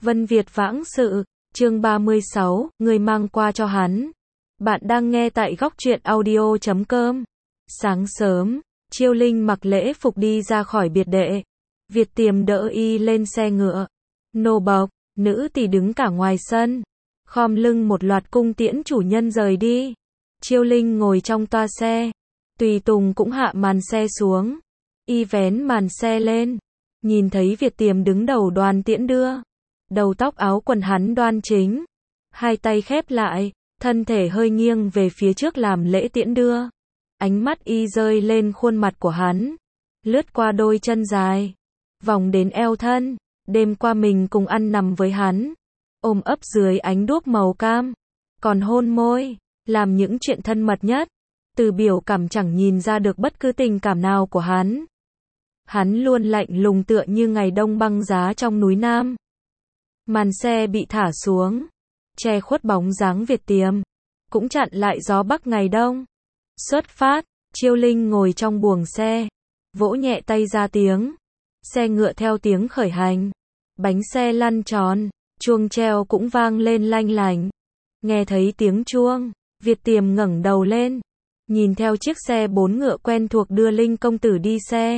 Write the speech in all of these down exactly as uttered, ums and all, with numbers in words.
Vân Việt Vãng Sự, chương ba mươi sáu, người mang qua cho hắn. Bạn đang nghe tại góc truyện audio chấm com. Sáng sớm, Chiêu Linh mặc lễ phục đi ra khỏi biệt đệ. Việt Tiềm đỡ y lên xe ngựa. Nô bộc, nữ tỷ đứng cả ngoài sân. Khom lưng một loạt cung tiễn chủ nhân rời đi. Chiêu Linh ngồi trong toa xe. Tùy tùng cũng hạ màn xe xuống. Y vén màn xe lên. Nhìn thấy Việt Tiềm đứng đầu đoàn tiễn đưa. Đầu tóc áo quần hắn đoan chính. Hai tay khép lại, thân thể hơi nghiêng về phía trước làm lễ tiễn đưa. Ánh mắt y rơi lên khuôn mặt của hắn. Lướt qua đôi chân dài. Vòng đến eo thân. Đêm qua mình cùng ăn nằm với hắn. Ôm ấp dưới ánh đuốc màu cam. Còn hôn môi. Làm những chuyện thân mật nhất. Từ biểu cảm chẳng nhìn ra được bất cứ tình cảm nào của hắn. Hắn luôn lạnh lùng tựa như ngày đông băng giá trong núi Nam. Màn xe bị thả xuống. Che khuất bóng dáng Việt Tiềm. Cũng chặn lại gió bắc ngày đông. Xuất phát, Chiêu Linh ngồi trong buồng xe. Vỗ nhẹ tay ra tiếng. Xe ngựa theo tiếng khởi hành. Bánh xe lăn tròn. Chuông treo cũng vang lên lanh lành. Nghe thấy tiếng chuông, Việt Tiềm ngẩng đầu lên. Nhìn theo chiếc xe bốn ngựa quen thuộc đưa Linh công tử đi xe.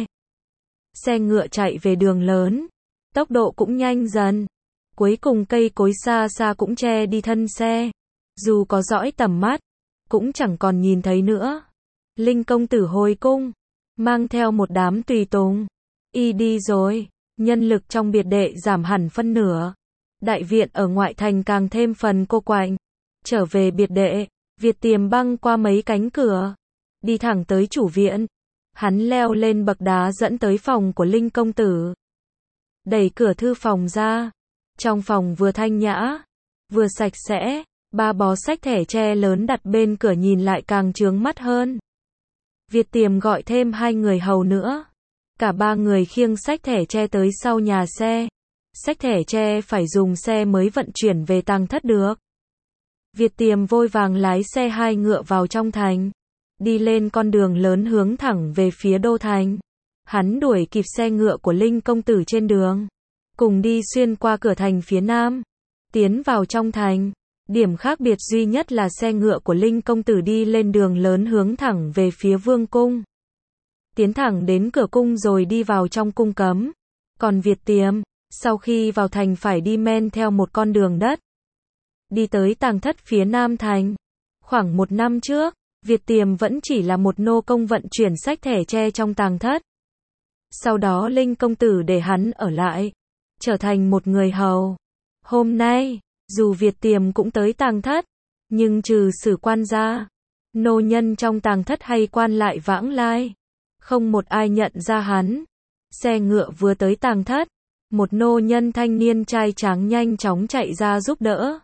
Xe ngựa chạy về đường lớn. Tốc độ cũng nhanh dần. Cuối cùng cây cối xa xa cũng che đi thân xe. Dù có dõi tầm mắt, cũng chẳng còn nhìn thấy nữa. Linh công tử hồi cung, mang theo một đám tùy tùng. Y đi rồi, nhân lực trong biệt đệ giảm hẳn phân nửa. Đại viện ở ngoại thành càng thêm phần cô quạnh. Trở về biệt đệ, Việt Tiềm băng qua mấy cánh cửa. Đi thẳng tới chủ viện. Hắn leo lên bậc đá dẫn tới phòng của Linh công tử. Đẩy cửa thư phòng ra. Trong phòng vừa thanh nhã, vừa sạch sẽ, ba bó sách thẻ tre lớn đặt bên cửa nhìn lại càng chướng mắt hơn. Việt Tiềm gọi thêm hai người hầu nữa. Cả ba người khiêng sách thẻ tre tới sau nhà xe. Sách thẻ tre phải dùng xe mới vận chuyển về tang thất được. Việt Tiềm vội vàng lái xe hai ngựa vào trong thành. Đi lên con đường lớn hướng thẳng về phía đô thành. Hắn đuổi kịp xe ngựa của Linh công tử trên đường. Cùng đi xuyên qua cửa thành phía nam. Tiến vào trong thành. Điểm khác biệt duy nhất là xe ngựa của Linh công tử đi lên đường lớn hướng thẳng về phía vương cung. Tiến thẳng đến cửa cung rồi đi vào trong cung cấm. Còn Việt Tiềm, sau khi vào thành phải đi men theo một con đường đất. Đi tới tang thất phía nam thành. Khoảng một năm trước, Việt Tiềm vẫn chỉ là một nô công vận chuyển sách thẻ tre trong tang thất. Sau đó Linh công tử để hắn ở lại. Trở thành một người hầu. Hôm nay, dù Việt Tiềm cũng tới tang thất, nhưng trừ sử quan ra, nô nhân trong tang thất hay quan lại vãng lai, không một ai nhận ra hắn. Xe ngựa vừa tới tang thất, một nô nhân thanh niên trai tráng nhanh chóng chạy ra giúp đỡ.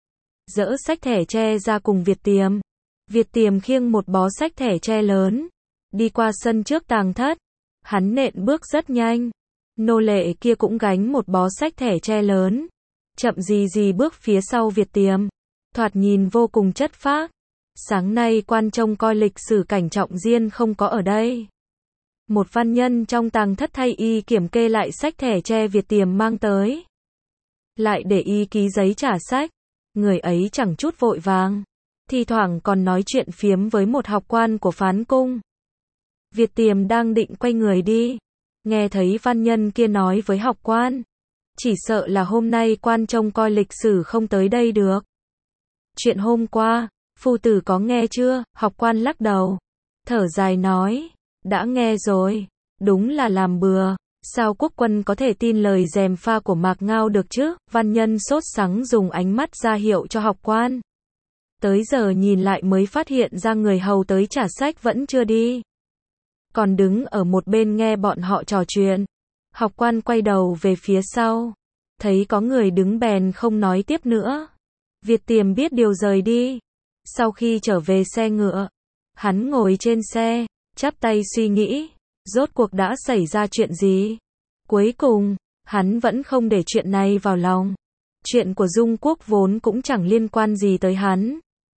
Dỡ sách thẻ tre ra cùng Việt Tiềm. Việt Tiềm khiêng một bó sách thẻ tre lớn, đi qua sân trước tang thất. Hắn nện bước rất nhanh. Nô lệ kia cũng gánh một bó sách thẻ tre lớn. Chậm gì gì bước phía sau Việt Tiềm. Thoạt nhìn vô cùng chất phác. Sáng nay quan trông coi lịch sử cảnh trọng diên không có ở đây. Một văn nhân trong tang thất thay y kiểm kê lại sách thẻ tre Việt Tiềm mang tới. Lại để y ký giấy trả sách. Người ấy chẳng chút vội vàng. Thi thoảng còn nói chuyện phiếm với một học quan của phán cung. Việt Tiềm đang định quay người đi. Nghe thấy văn nhân kia nói với học quan. Chỉ sợ là hôm nay quan trông coi lịch sử không tới đây được. Chuyện hôm qua, phu tử có nghe chưa? Học quan lắc đầu. Thở dài nói. Đã nghe rồi. Đúng là làm bừa. Sao quốc quân có thể tin lời gièm pha của Mạc Ngao được chứ? Văn nhân sốt sắng dùng ánh mắt ra hiệu cho học quan. Tới giờ nhìn lại mới phát hiện ra người hầu tới trả sách vẫn chưa đi. Còn đứng ở một bên nghe bọn họ trò chuyện. Học quan quay đầu về phía sau. Thấy có người đứng bèn không nói tiếp nữa. Việt Tiềm biết điều rời đi. Sau khi trở về xe ngựa, hắn ngồi trên xe, chắp tay suy nghĩ. Rốt cuộc đã xảy ra chuyện gì? Cuối cùng, hắn vẫn không để chuyện này vào lòng. Chuyện của Dung Quốc vốn cũng chẳng liên quan gì tới hắn.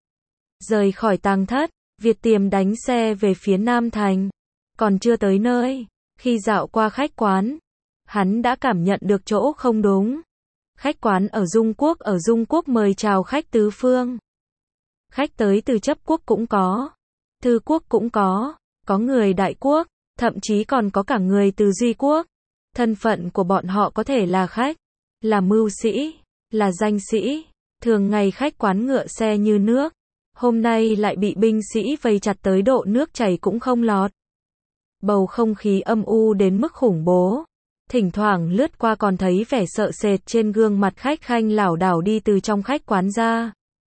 Rời khỏi tang thất, Việt Tiềm đánh xe về phía Nam Thành. Còn chưa tới nơi, khi dạo qua khách quán, hắn đã cảm nhận được chỗ không đúng. Khách quán ở Dung Quốc ở Dung Quốc mời chào khách tứ phương. Khách tới từ chấp quốc cũng có, thư quốc cũng có, có người đại quốc, thậm chí còn có cả người từ duy quốc. Thân phận của bọn họ có thể là khách, là mưu sĩ, là danh sĩ. Thường ngày khách quán ngựa xe như nước, hôm nay lại bị binh sĩ vây chặt tới độ nước chảy cũng không lọt. Bầu không khí âm u đến mức khủng bố. Thỉnh thoảng lướt qua còn thấy vẻ sợ sệt trên gương mặt khách khanh lảo đảo đi từ trong khách quán ra.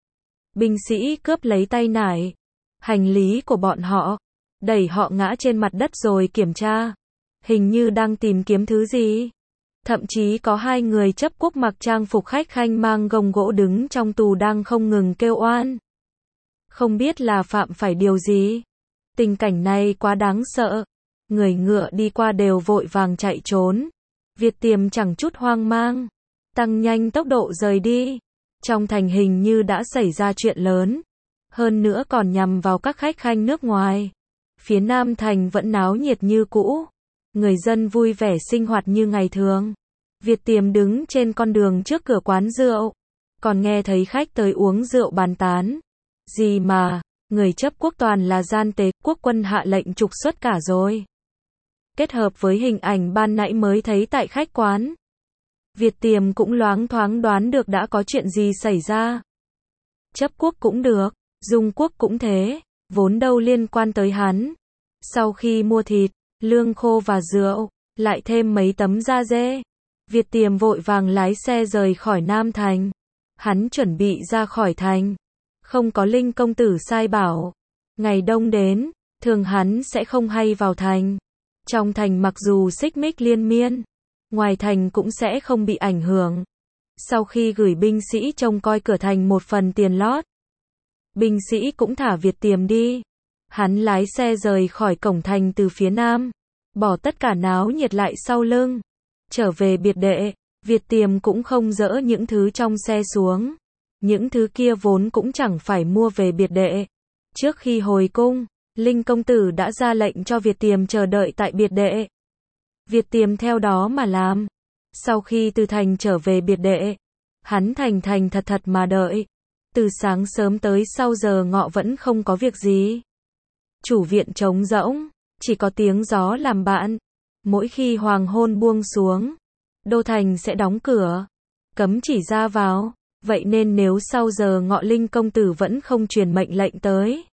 Binh sĩ cướp lấy tay nải, hành lý của bọn họ, đẩy họ ngã trên mặt đất rồi kiểm tra. Hình như đang tìm kiếm thứ gì. Thậm chí có hai người chấp quốc mặc trang phục khách khanh mang gông gỗ đứng trong tù đang không ngừng kêu oan. Không biết là phạm phải điều gì. Tình cảnh này quá đáng sợ. Người ngựa đi qua đều vội vàng chạy trốn. Việt Tiềm chẳng chút hoang mang, tăng nhanh tốc độ rời đi. Trong thành hình như đã xảy ra chuyện lớn. Hơn nữa còn nhằm vào các khách khanh nước ngoài. Phía Nam thành vẫn náo nhiệt như cũ. Người dân vui vẻ sinh hoạt như ngày thường. Việt Tiềm đứng trên con đường trước cửa quán rượu. Còn nghe thấy khách tới uống rượu bàn tán. Gì mà, người chấp quốc toàn là gian tế, quốc quân hạ lệnh trục xuất cả rồi. Kết hợp với hình ảnh ban nãy mới thấy tại khách quán. Việt Tiềm cũng loáng thoáng đoán được đã có chuyện gì xảy ra. Chấp quốc cũng được, Dung quốc cũng thế, vốn đâu liên quan tới hắn. Sau khi mua thịt, lương khô và rượu, lại thêm mấy tấm da dê. Việt Tiềm vội vàng lái xe rời khỏi Nam Thành. Hắn chuẩn bị ra khỏi thành. Không có Linh công tử sai bảo. Ngày đông đến, thường hắn sẽ không hay vào thành. Trong thành mặc dù xích mích liên miên, ngoài thành cũng sẽ không bị ảnh hưởng. Sau khi gửi binh sĩ trông coi cửa thành một phần tiền lót, binh sĩ cũng thả Việt Tiềm đi. Hắn lái xe rời khỏi cổng thành từ phía nam, bỏ tất cả náo nhiệt lại sau lưng. Trở về biệt đệ, Việt Tiềm cũng không dỡ những thứ trong xe xuống. Những thứ kia vốn cũng chẳng phải mua về biệt đệ. Trước khi hồi cung, Linh công tử đã ra lệnh cho Việt Tiềm chờ đợi tại biệt đệ. Việt Tiềm theo đó mà làm. Sau khi từ thành trở về biệt đệ, hắn thành thành thật thật mà đợi. Từ sáng sớm tới sau giờ ngọ vẫn không có việc gì. Chủ viện trống rỗng, chỉ có tiếng gió làm bạn. Mỗi khi hoàng hôn buông xuống, đô thành sẽ đóng cửa, cấm chỉ ra vào. Vậy nên nếu sau giờ ngọ Linh công tử vẫn không truyền mệnh lệnh tới,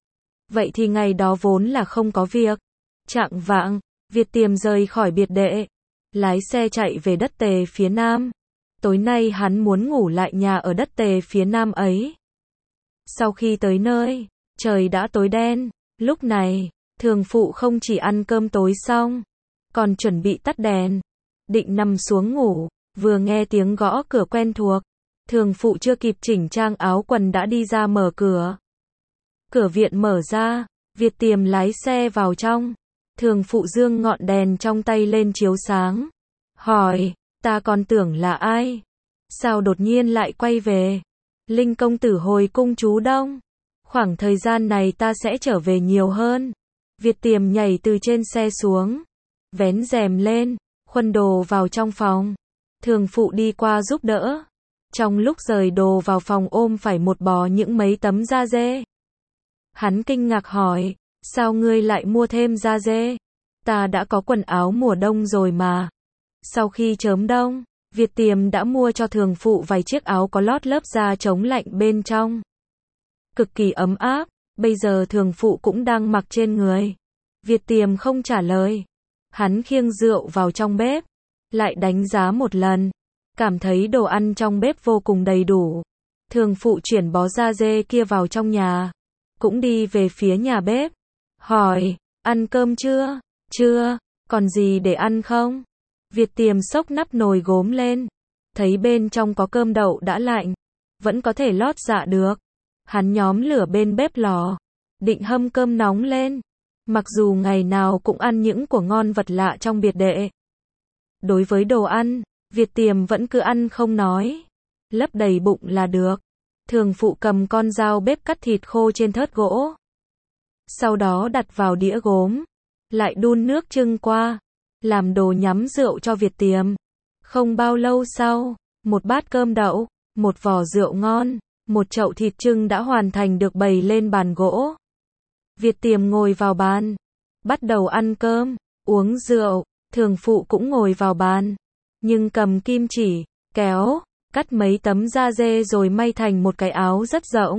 vậy thì ngày đó vốn là không có việc. Chạng vạng, Việt Tiềm rời khỏi biệt đệ, lái xe chạy về đất Tề phía nam. Tối nay hắn muốn ngủ lại nhà ở đất Tề phía nam ấy. Sau khi tới nơi, trời đã tối đen. Lúc này, thường phụ không chỉ ăn cơm tối xong, còn chuẩn bị tắt đèn, định nằm xuống ngủ, vừa nghe tiếng gõ cửa quen thuộc. Thường phụ chưa kịp chỉnh trang áo quần đã đi ra mở cửa. Cửa viện mở ra, Việt Tiềm lái xe vào trong. Thường phụ dương ngọn đèn trong tay lên chiếu sáng. Hỏi, ta còn tưởng là ai? Sao đột nhiên lại quay về? Linh công tử hồi cung trú đông. Khoảng thời gian này ta sẽ trở về nhiều hơn. Việt Tiềm nhảy từ trên xe xuống, vén rèm lên, khuân đồ vào trong phòng. Thường phụ đi qua giúp đỡ. Trong lúc rời đồ vào phòng ôm phải một bò những mấy tấm da dê. Hắn kinh ngạc hỏi, sao ngươi lại mua thêm da dê? Ta đã có quần áo mùa đông rồi mà. Sau khi chớm đông, Việt Tiềm đã mua cho thường phụ vài chiếc áo có lót lớp da chống lạnh bên trong. Cực kỳ ấm áp, bây giờ thường phụ cũng đang mặc trên người. Việt Tiềm không trả lời. Hắn khiêng rượu vào trong bếp, lại đánh giá một lần. Cảm thấy đồ ăn trong bếp vô cùng đầy đủ. Thường phụ chuyển bó da dê kia vào trong nhà, cũng đi về phía nhà bếp. Hỏi, ăn cơm chưa? Chưa, còn gì để ăn không? Việt Tiềm xốc nắp nồi gốm lên, thấy bên trong có cơm đậu đã lạnh, vẫn có thể lót dạ được. Hắn nhóm lửa bên bếp lò, định hâm cơm nóng lên. Mặc dù ngày nào cũng ăn những của ngon vật lạ trong biệt đệ, đối với đồ ăn, Việt Tiềm vẫn cứ ăn không nói, lấp đầy bụng là được. Thường phụ cầm con dao bếp cắt thịt khô trên thớt gỗ, sau đó đặt vào đĩa gốm, lại đun nước trưng qua, làm đồ nhắm rượu cho Việt Tiềm. Không bao lâu sau, một bát cơm đậu, một vò rượu ngon, một chậu thịt trưng đã hoàn thành được bày lên bàn gỗ. Việt Tiềm ngồi vào bàn, bắt đầu ăn cơm, uống rượu, Thường Phụ cũng ngồi vào bàn, nhưng cầm kim chỉ, kéo, cắt mấy tấm da dê rồi may thành một cái áo rất rộng.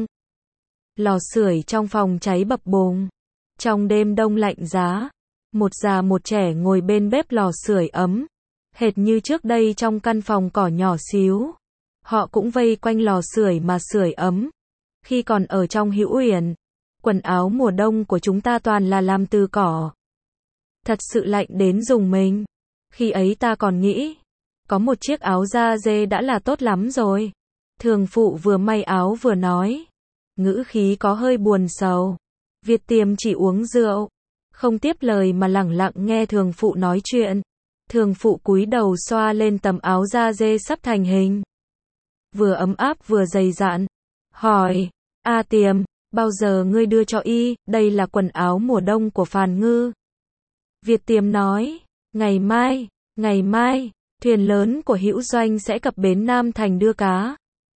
Lò sưởi trong phòng cháy bập bùng. Trong đêm đông lạnh giá, một già một trẻ ngồi bên bếp lò sưởi ấm, hệt như trước đây trong căn phòng cỏ nhỏ xíu. Họ cũng vây quanh lò sưởi mà sưởi ấm. Khi còn ở trong Hữu Uyển, quần áo mùa đông của chúng ta toàn là làm từ cỏ. Thật sự lạnh đến rùng mình. Khi ấy ta còn nghĩ, có một chiếc áo da dê đã là tốt lắm rồi. Thường Phụ vừa may áo vừa nói, ngữ khí có hơi buồn sầu. Việt Tiềm chỉ uống rượu, không tiếp lời mà lẳng lặng nghe Thường Phụ nói chuyện. Thường Phụ cúi đầu xoa lên tấm áo da dê sắp thành hình, vừa ấm áp vừa dày dặn, hỏi, A Tiềm, bao giờ ngươi đưa cho y, đây là quần áo mùa đông của Phàn Ngư. Việt Tiềm nói, ngày mai, ngày mai, thuyền lớn của Hữu Doanh sẽ cập bến Nam Thành đưa cá.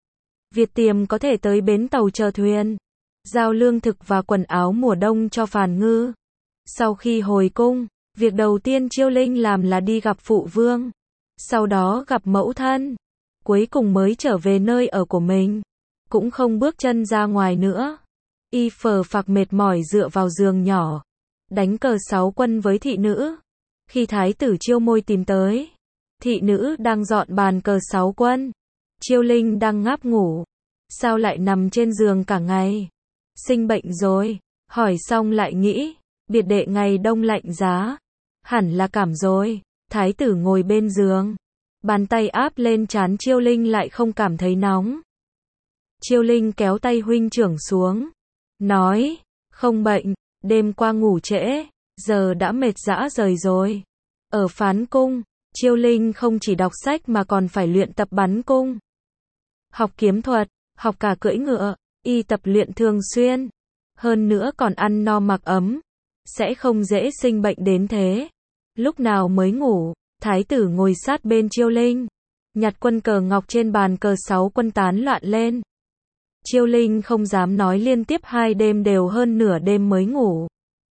Việt Tiềm có thể tới bến tàu chờ thuyền, giao lương thực và quần áo mùa đông cho Phàn Ngư. Sau khi hồi cung, việc đầu tiên Chiêu Linh làm là đi gặp Phụ Vương, sau đó gặp mẫu thân, cuối cùng mới trở về nơi ở của mình, cũng không bước chân ra ngoài nữa. Y phờ phạc mệt mỏi dựa vào giường nhỏ, đánh cờ sáu quân với thị nữ. Khi thái tử Chiêu Môi tìm tới, thị nữ đang dọn bàn cờ sáu quân. Chiêu Linh đang ngáp ngủ, sao lại nằm trên giường cả ngày? Sinh bệnh rồi, hỏi xong lại nghĩ, biệt đệ ngày đông lạnh giá, hẳn là cảm rồi. Thái tử ngồi bên giường, bàn tay áp lên trán Chiêu Linh lại không cảm thấy nóng. Chiêu Linh kéo tay huynh trưởng xuống, nói, không bệnh, đêm qua ngủ trễ, giờ đã mệt rã rời rồi. Ở Phán Cung, Chiêu Linh không chỉ đọc sách mà còn phải luyện tập bắn cung, học kiếm thuật, học cả cưỡi ngựa, y tập luyện thường xuyên. Hơn nữa còn ăn no mặc ấm, sẽ không dễ sinh bệnh đến thế. Lúc nào mới ngủ, thái tử ngồi sát bên Chiêu Linh, nhặt quân cờ ngọc trên bàn cờ sáu quân tán loạn lên. Chiêu Linh không dám nói liên tiếp hai đêm đều hơn nửa đêm mới ngủ.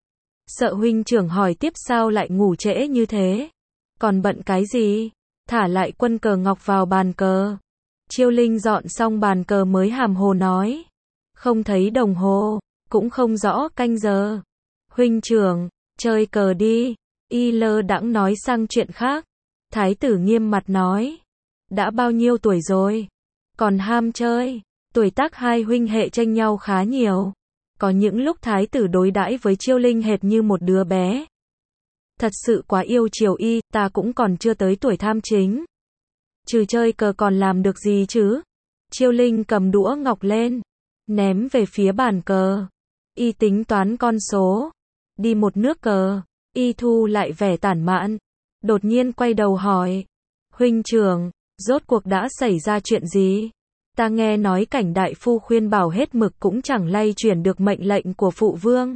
Sợ huynh trưởng hỏi tiếp sao lại ngủ trễ như thế. Còn bận cái gì? Thả lại quân cờ ngọc vào bàn cờ. Chiêu Linh dọn xong bàn cờ mới hàm hồ nói. Không thấy đồng hồ, cũng không rõ canh giờ. Huynh trưởng, chơi cờ đi. Y lơ đãng nói sang chuyện khác. Thái tử nghiêm mặt nói. Đã bao nhiêu tuổi rồi? Còn ham chơi. Tuổi tác hai huynh hệ chênh nhau khá nhiều. Có những lúc thái tử đối đãi với Chiêu Linh hệt như một đứa bé. Thật sự quá yêu chiều y, ta cũng còn chưa tới tuổi tham chính. Trừ chơi cờ còn làm được gì chứ? Chiêu Linh cầm đũa ngọc lên, ném về phía bàn cờ. Y tính toán con số. Đi một nước cờ. Y thu lại vẻ tản mạn. Đột nhiên quay đầu hỏi. Huynh trưởng, rốt cuộc đã xảy ra chuyện gì? Ta nghe nói Cảnh đại phu khuyên bảo hết mực cũng chẳng lay chuyển được mệnh lệnh của Phụ Vương.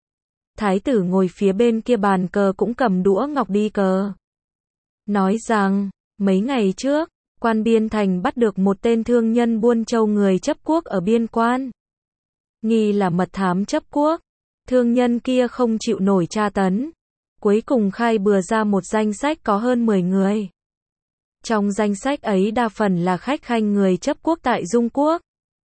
Thái tử ngồi phía bên kia bàn cờ cũng cầm đũa ngọc đi cờ. Nói rằng, mấy ngày trước, quan biên thành bắt được một tên thương nhân buôn trâu người chấp quốc ở biên quan. Nghi là mật thám chấp quốc. Thương nhân kia không chịu nổi tra tấn. Cuối cùng khai bừa ra một danh sách có hơn mười người. Trong danh sách ấy đa phần là khách khanh người chấp quốc tại Dung Quốc.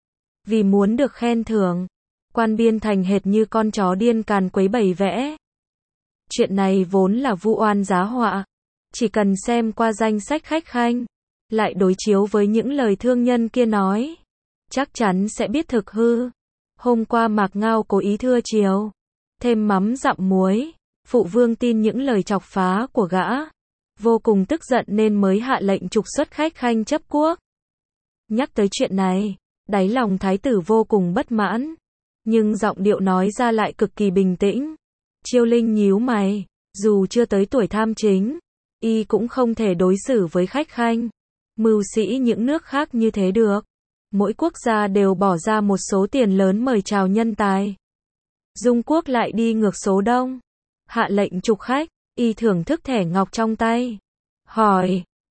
Vì muốn được khen thưởng, quan biên thành hệt như con chó điên càn quấy bày vẽ. Chuyện này vốn là vu oan giá họa. Chỉ cần xem qua danh sách khách khanh, lại đối chiếu với những lời thương nhân kia nói, chắc chắn sẽ biết thực hư. Hôm qua Mạc Ngao cố ý thưa chiều, thêm mắm dặm muối. Phụ Vương tin những lời chọc phá của gã, vô cùng tức giận nên mới hạ lệnh trục xuất khách khanh chấp quốc. Nhắc tới chuyện này, đáy lòng thái tử vô cùng bất mãn, nhưng giọng điệu nói ra lại cực kỳ bình tĩnh. Chiêu Linh nhíu mày, dù chưa tới tuổi tham chính, y cũng không thể đối xử với khách khanh, mưu sĩ những nước khác như thế được. Mỗi quốc gia đều bỏ ra một số tiền lớn mời chào nhân tài. Dung Quốc lại đi ngược số đông, hạ lệnh trục khách. Y thưởng thức thẻ ngọc trong tay, hỏi,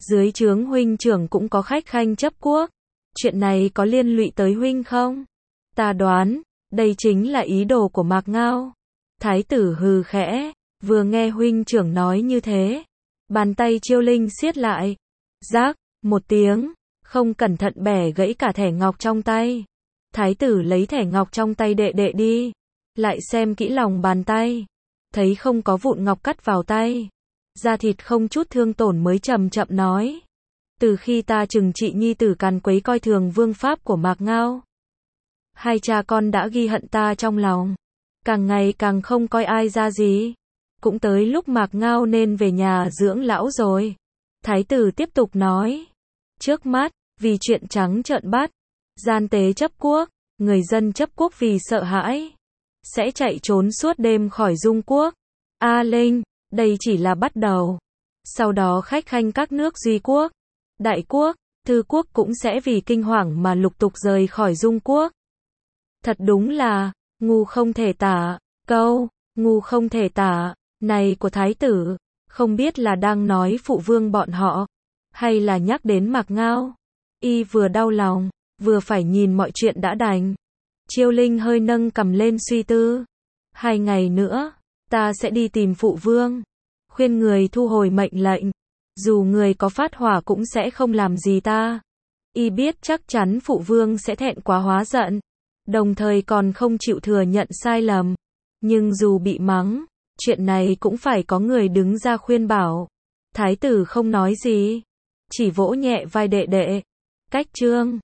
Dưới trướng huynh trưởng cũng có khách khanh chấp quốc. Chuyện này có liên lụy tới huynh không? Ta đoán, đây chính là ý đồ của Mạc Ngao. Thái tử hừ khẽ, vừa nghe huynh trưởng nói như thế. Bàn tay Chiêu Linh siết lại. Rác, một tiếng, không cẩn thận bẻ gãy cả thẻ ngọc trong tay. Thái tử lấy thẻ ngọc trong tay đệ đệ đi. Lại xem kỹ lòng bàn tay. Thấy không có vụn ngọc cắt vào tay. Da thịt không chút thương tổn mới chậm chậm nói. Từ khi ta trừng trị nhi tử càn quấy coi thường vương pháp của Mạc Ngao. Hai cha con đã ghi hận ta trong lòng. Càng ngày càng không coi ai ra gì. Cũng tới lúc Mạc Ngao nên về nhà dưỡng lão rồi. Thái tử tiếp tục nói. Trước mắt, vì chuyện trắng trợn bắt, gian tế chấp quốc, người dân chấp quốc vì sợ hãi, sẽ chạy trốn suốt đêm khỏi Dung quốc. A Linh, đây chỉ là bắt đầu. Sau đó khách khanh các nước Duy quốc, Đại quốc, Thư quốc cũng sẽ vì kinh hoàng mà lục tục rời khỏi Dung quốc. Thật đúng là, ngu không thể tả. Câu, ngu không thể tả, này của thái tử, không biết là đang nói phụ vương bọn họ, hay là nhắc đến Mạc Ngao. Y vừa đau lòng, vừa phải nhìn mọi chuyện đã đành. Chiêu Linh hơi nâng cầm lên suy tư. Hai ngày nữa, ta sẽ đi tìm phụ vương, khuyên người thu hồi mệnh lệnh. Dù người có phát hỏa cũng sẽ không làm gì ta. Y biết chắc chắn phụ vương sẽ thẹn quá hóa giận, đồng thời còn không chịu thừa nhận sai lầm. Nhưng dù bị mắng, chuyện này cũng phải có người đứng ra khuyên bảo. Thái tử không nói gì, chỉ vỗ nhẹ vai đệ đệ. Cách chương